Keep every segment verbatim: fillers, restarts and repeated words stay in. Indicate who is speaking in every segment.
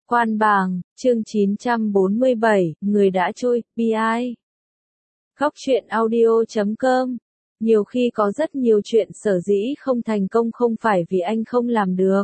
Speaker 1: Quan bảng, chương chín trăm bốn mươi bảy, người đã trôi, bi ai. Khóc chuyện audio chấm com. Nhiều khi có rất nhiều chuyện sở dĩ không thành công không phải vì anh không làm được,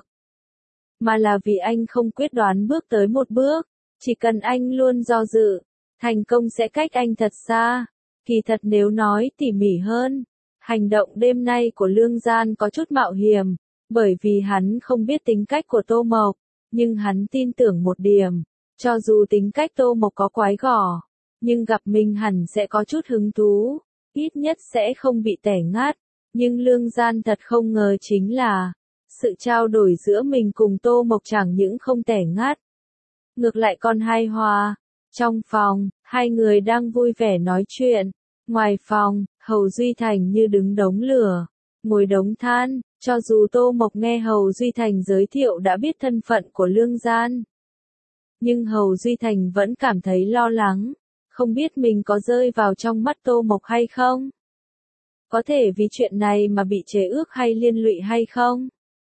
Speaker 1: mà là vì anh không quyết đoán bước tới một bước. Chỉ cần anh luôn do dự, thành công sẽ cách anh thật xa. Kỳ thật nếu nói tỉ mỉ hơn, hành động đêm nay của Lương Gian có chút mạo hiểm, bởi vì hắn không biết tính cách của Tô Mộc. Nhưng hắn tin tưởng một điểm, cho dù tính cách Tô Mộc có quái gở, nhưng gặp mình hẳn sẽ có chút hứng thú, ít nhất sẽ không bị tẻ ngắt. Nhưng Lương Gian thật không ngờ chính là, sự trao đổi giữa mình cùng Tô Mộc chẳng những không tẻ ngắt, ngược lại còn hài hòa. Trong phòng, hai người đang vui vẻ nói chuyện, ngoài phòng, Hầu Duy Thành như đứng đống lửa, ngồi đống than. Cho dù Tô Mộc nghe Hầu Duy Thành giới thiệu đã biết thân phận của Lương Gian, nhưng Hầu Duy Thành vẫn cảm thấy lo lắng, không biết mình có rơi vào trong mắt Tô Mộc hay không? Có thể vì chuyện này mà bị chế ước hay liên lụy hay không?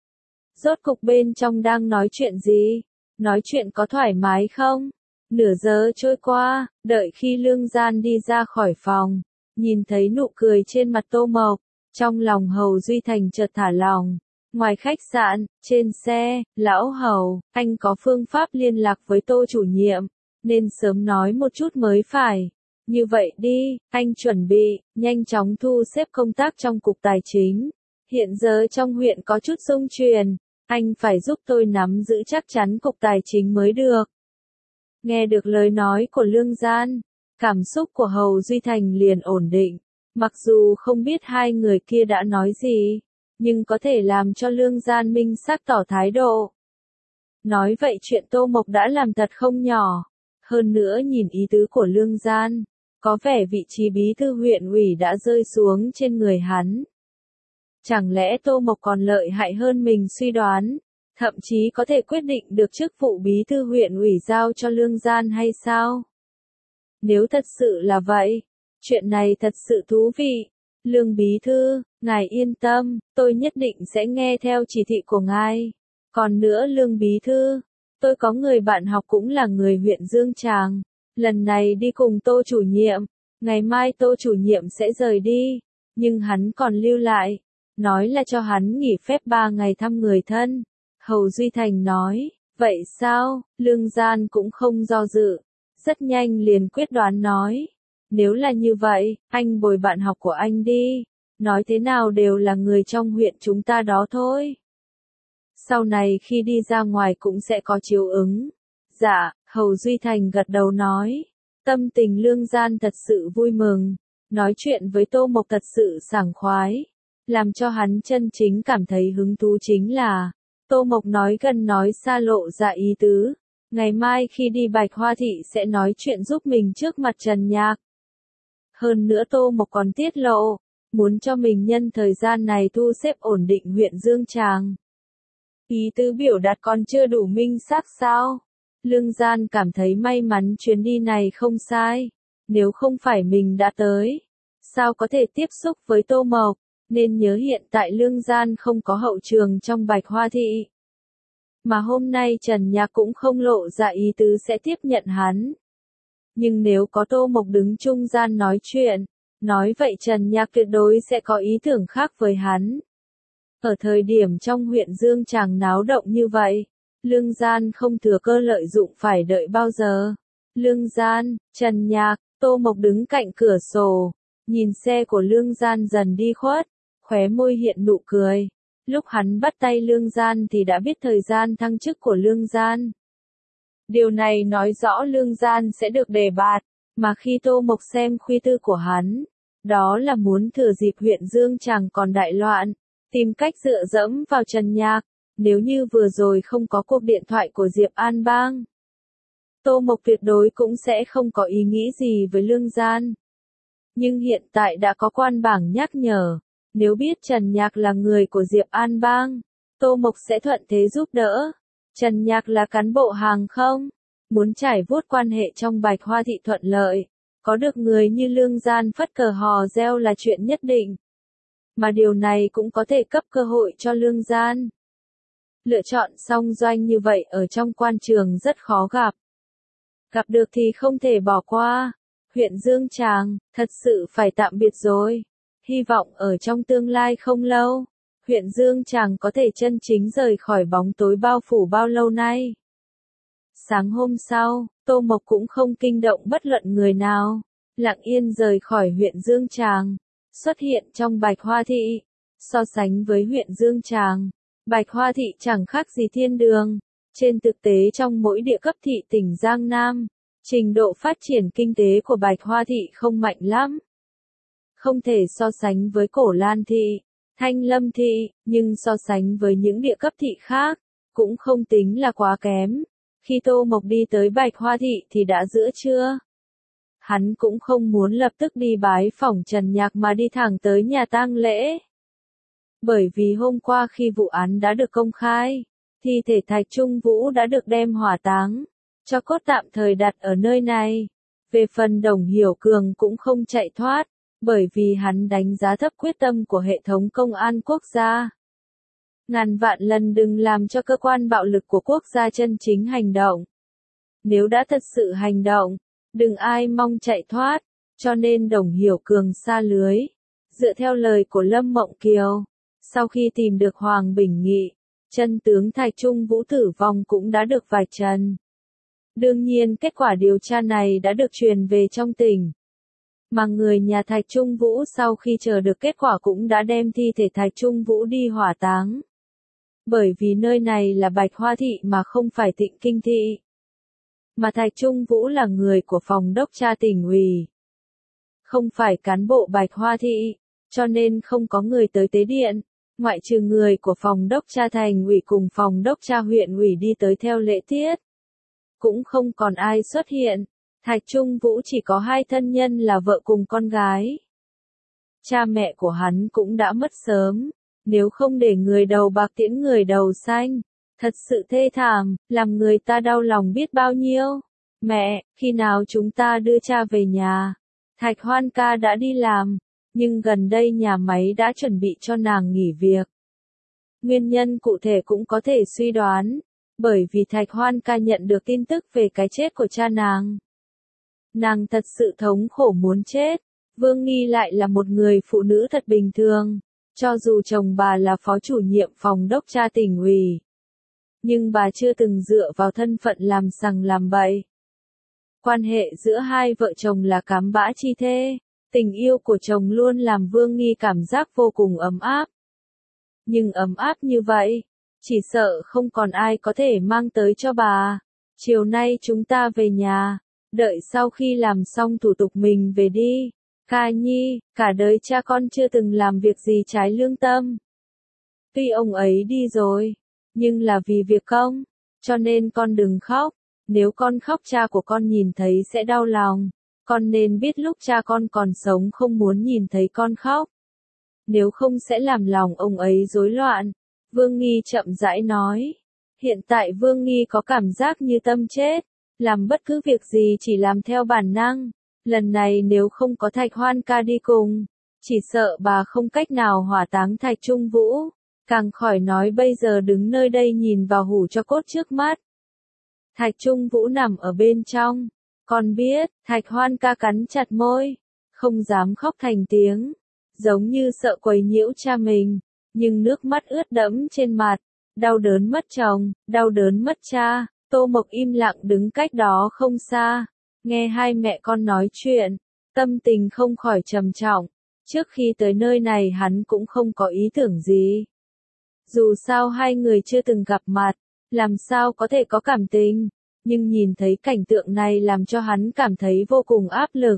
Speaker 1: Rốt cục bên trong đang nói chuyện gì? Nói chuyện có thoải mái không? Nửa giờ trôi qua, đợi khi Lương Gian đi ra khỏi phòng, nhìn thấy nụ cười trên mặt Tô Mộc. Trong lòng Hầu Duy Thành chợt thả lòng. Ngoài khách sạn, trên xe, lão Hầu, anh có phương pháp liên lạc với Tô chủ nhiệm, nên sớm nói một chút mới phải. Như vậy đi, anh chuẩn bị, nhanh chóng thu xếp công tác trong cục tài chính. Hiện giờ trong huyện có chút xung truyền, anh phải giúp tôi nắm giữ chắc chắn cục tài chính mới được. Nghe được lời nói của Lương Gian, cảm xúc của Hầu Duy Thành liền ổn định. Mặc dù không biết hai người kia đã nói gì, nhưng có thể làm cho Lương Gian minh xác tỏ thái độ. Nói vậy chuyện Tô Mộc đã làm thật không nhỏ. Hơn nữa nhìn ý tứ của Lương Gian, có vẻ vị trí bí thư huyện ủy đã rơi xuống trên người hắn. Chẳng lẽ Tô Mộc còn lợi hại hơn mình suy đoán, thậm chí có thể quyết định được chức vụ bí thư huyện ủy giao cho Lương Gian hay sao? Nếu thật sự là vậy, chuyện này thật sự thú vị. Lương bí thư, ngài yên tâm, tôi nhất định sẽ nghe theo chỉ thị của ngài. Còn nữa Lương bí thư, tôi có người bạn học cũng là người huyện Dương Tràng. Lần này đi cùng Tô chủ nhiệm, ngày mai Tô chủ nhiệm sẽ rời đi, nhưng hắn còn lưu lại, nói là cho hắn nghỉ phép ba ngày thăm người thân. Hầu Duy Thành nói, vậy sao? Lương Gian cũng không do dự, rất nhanh liền quyết đoán nói. Nếu là như vậy, anh bồi bạn học của anh đi, nói thế nào đều là người trong huyện chúng ta đó thôi. Sau này khi đi ra ngoài cũng sẽ có chiếu ứng. Dạ, Hầu Duy Thành gật đầu nói. Tâm tình Lương Gian thật sự vui mừng, nói chuyện với Tô Mộc thật sự sảng khoái. Làm cho hắn chân chính cảm thấy hứng thú chính là, Tô Mộc nói gần nói xa lộ ra ý tứ. Ngày mai khi đi Bạch Hoa Thị sẽ nói chuyện giúp mình trước mặt Trần Nhạc. Hơn nữa Tô Mộc còn tiết lộ, muốn cho mình nhân thời gian này thu xếp ổn định huyện Dương Tràng. Ý tứ biểu đạt còn chưa đủ minh xác sao? Lương Gian cảm thấy may mắn chuyến đi này không sai. Nếu không phải mình đã tới, sao có thể tiếp xúc với Tô Mộc, nên nhớ hiện tại Lương Gian không có hậu trường trong Bạch Hoa Thị. Mà hôm nay Trần Nhạc cũng không lộ ra ý tứ sẽ tiếp nhận hắn. Nhưng nếu có Tô Mộc đứng trung gian nói chuyện, nói vậy Trần Nhạc tuyệt đối sẽ có ý tưởng khác với hắn. Ở thời điểm trong huyện Dương Tràng náo động như vậy, Lương Gian không thừa cơ lợi dụng phải đợi bao giờ. Lương Gian, Trần Nhạc, Tô Mộc đứng cạnh cửa sổ, nhìn xe của Lương Gian dần đi khuất, khóe môi hiện nụ cười. Lúc hắn bắt tay Lương Gian thì đã biết thời gian thăng chức của Lương Gian. Điều này nói rõ Lương Gian sẽ được đề bạt, mà khi Tô Mộc xem khuy tư của hắn, đó là muốn thừa dịp huyện Dương Tràng còn đại loạn, tìm cách dựa dẫm vào Trần Nhạc, nếu như vừa rồi không có cuộc điện thoại của Diệp An Bang. Tô Mộc tuyệt đối cũng sẽ không có ý nghĩ gì với Lương Gian. Nhưng hiện tại đã có quan bảng nhắc nhở, nếu biết Trần Nhạc là người của Diệp An Bang, Tô Mộc sẽ thuận thế giúp đỡ. Trần Nhạc là cán bộ hàng không, muốn trải vuốt quan hệ trong Bạch Hoa Thị thuận lợi, có được người như Lương Gian phất cờ hò reo là chuyện nhất định. Mà điều này cũng có thể cấp cơ hội cho Lương Gian. Lựa chọn song doanh như vậy ở trong quan trường rất khó gặp. Gặp được thì không thể bỏ qua. Huyện Dương Tràng, thật sự phải tạm biệt rồi. Hy vọng ở trong tương lai không lâu, huyện Dương Tràng có thể chân chính rời khỏi bóng tối bao phủ bao lâu nay. Sáng hôm sau, Tô Mộc cũng không kinh động bất luận người nào, lặng yên rời khỏi huyện Dương Tràng, xuất hiện trong Bạch Hoa Thị. So sánh với huyện Dương Tràng, Bạch Hoa Thị chẳng khác gì thiên đường. Trên thực tế trong mỗi địa cấp thị tỉnh Giang Nam, trình độ phát triển kinh tế của Bạch Hoa Thị không mạnh lắm. Không thể so sánh với Cổ Lan Thị, Thanh Lâm Thị, nhưng so sánh với những địa cấp thị khác, cũng không tính là quá kém. Khi Tô Mộc đi tới Bạch Hoa Thị thì đã giữa trưa. Hắn cũng không muốn lập tức đi bái phỏng Trần Nhạc mà đi thẳng tới nhà tang lễ. Bởi vì hôm qua khi vụ án đã được công khai, thi thể Thạch Trung Vũ đã được đem hỏa táng, cho cốt tạm thời đặt ở nơi này. Về phần Đồng Hiểu Cường cũng không chạy thoát, bởi vì hắn đánh giá thấp quyết tâm của hệ thống công an quốc gia. Ngàn vạn lần đừng làm cho cơ quan bạo lực của quốc gia chân chính hành động. Nếu đã thật sự hành động, đừng ai mong chạy thoát, cho nên Đồng Hiểu Cường sa lưới. Dựa theo lời của Lâm Mộng Kiều, sau khi tìm được Hoàng Bình Nghị, chân tướng Thạch Trung Vũ tử vong cũng đã được vạch trần. Đương nhiên kết quả điều tra này đã được truyền về trong tỉnh. Mà người nhà Thạch Trung Vũ sau khi chờ được kết quả cũng đã đem thi thể Thạch Trung Vũ đi hỏa táng. Bởi vì nơi này là Bạch Hoa Thị mà không phải Tịnh Kinh Thị. Mà Thạch Trung Vũ là người của phòng đốc tra tỉnh ủy, không phải cán bộ Bạch Hoa Thị, cho nên không có người tới tế điện, ngoại trừ người của phòng đốc tra thành ủy cùng phòng đốc tra huyện ủy đi tới theo lễ tiết. Cũng không còn ai xuất hiện. Thạch Trung Vũ chỉ có hai thân nhân là vợ cùng con gái. Cha mẹ của hắn cũng đã mất sớm, nếu không để người đầu bạc tiễn người đầu xanh, thật sự thê thảm, làm người ta đau lòng biết bao nhiêu. Mẹ, khi nào chúng ta đưa cha về nhà? Thạch Hoan ca đã đi làm, nhưng gần đây nhà máy đã chuẩn bị cho nàng nghỉ việc. Nguyên nhân cụ thể cũng có thể suy đoán, bởi vì Thạch Hoan ca nhận được tin tức về cái chết của cha nàng. Nàng thật sự thống khổ muốn chết. Vương Nghi lại là một người phụ nữ thật bình thường, cho dù chồng bà là phó chủ nhiệm phòng đốc tra tỉnh ủy, nhưng bà chưa từng dựa vào thân phận làm sằng làm bậy. Quan hệ giữa hai vợ chồng là cám bã chi thê, tình yêu của chồng luôn làm Vương Nghi cảm giác vô cùng ấm áp. Nhưng ấm áp như vậy, chỉ sợ không còn ai có thể mang tới cho bà. Chiều nay chúng ta về nhà, đợi sau khi làm xong thủ tục mình về đi. Ca Nhi, cả đời cha con chưa từng làm việc gì trái lương tâm. Tuy ông ấy đi rồi, nhưng là vì việc công, cho nên con đừng khóc. Nếu con khóc cha của con nhìn thấy sẽ đau lòng. Con nên biết lúc cha con còn sống không muốn nhìn thấy con khóc. Nếu không sẽ làm lòng ông ấy rối loạn. Vương Nghi chậm rãi nói. Hiện tại Vương Nghi có cảm giác như tâm chết, làm bất cứ việc gì chỉ làm theo bản năng. Lần này nếu không có Thạch Hoan ca đi cùng, chỉ sợ bà không cách nào hỏa táng Thạch Trung Vũ, càng khỏi nói bây giờ đứng nơi đây nhìn vào hủ cho cốt trước mắt. Thạch Trung Vũ nằm ở bên trong, con biết, Thạch Hoan ca cắn chặt môi, không dám khóc thành tiếng, giống như sợ quấy nhiễu cha mình, nhưng nước mắt ướt đẫm trên mặt, đau đớn mất chồng, đau đớn mất cha. Tô Mộc im lặng đứng cách đó không xa, nghe hai mẹ con nói chuyện, tâm tình không khỏi trầm trọng. Trước khi tới nơi này hắn cũng không có ý tưởng gì. Dù sao hai người chưa từng gặp mặt, làm sao có thể có cảm tình, nhưng nhìn thấy cảnh tượng này làm cho hắn cảm thấy vô cùng áp lực.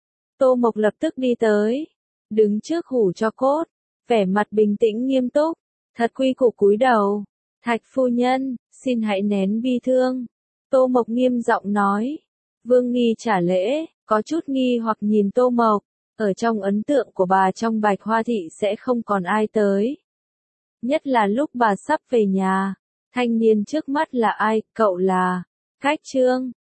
Speaker 1: Tô Mộc lập tức đi tới, đứng trước hủ cho cốt, vẻ mặt bình tĩnh nghiêm túc, thật quy củ cúi đầu. Thạch phu nhân, xin hãy nén bi thương. Tô Mộc nghiêm giọng nói. Vương Nghi trả lễ, có chút nghi hoặc nhìn Tô Mộc. Ở trong ấn tượng của bà trong Bạch Hoa Thị sẽ không còn ai tới. Nhất là lúc bà sắp về nhà. Thanh niên trước mắt là ai, cậu là Cách Trương.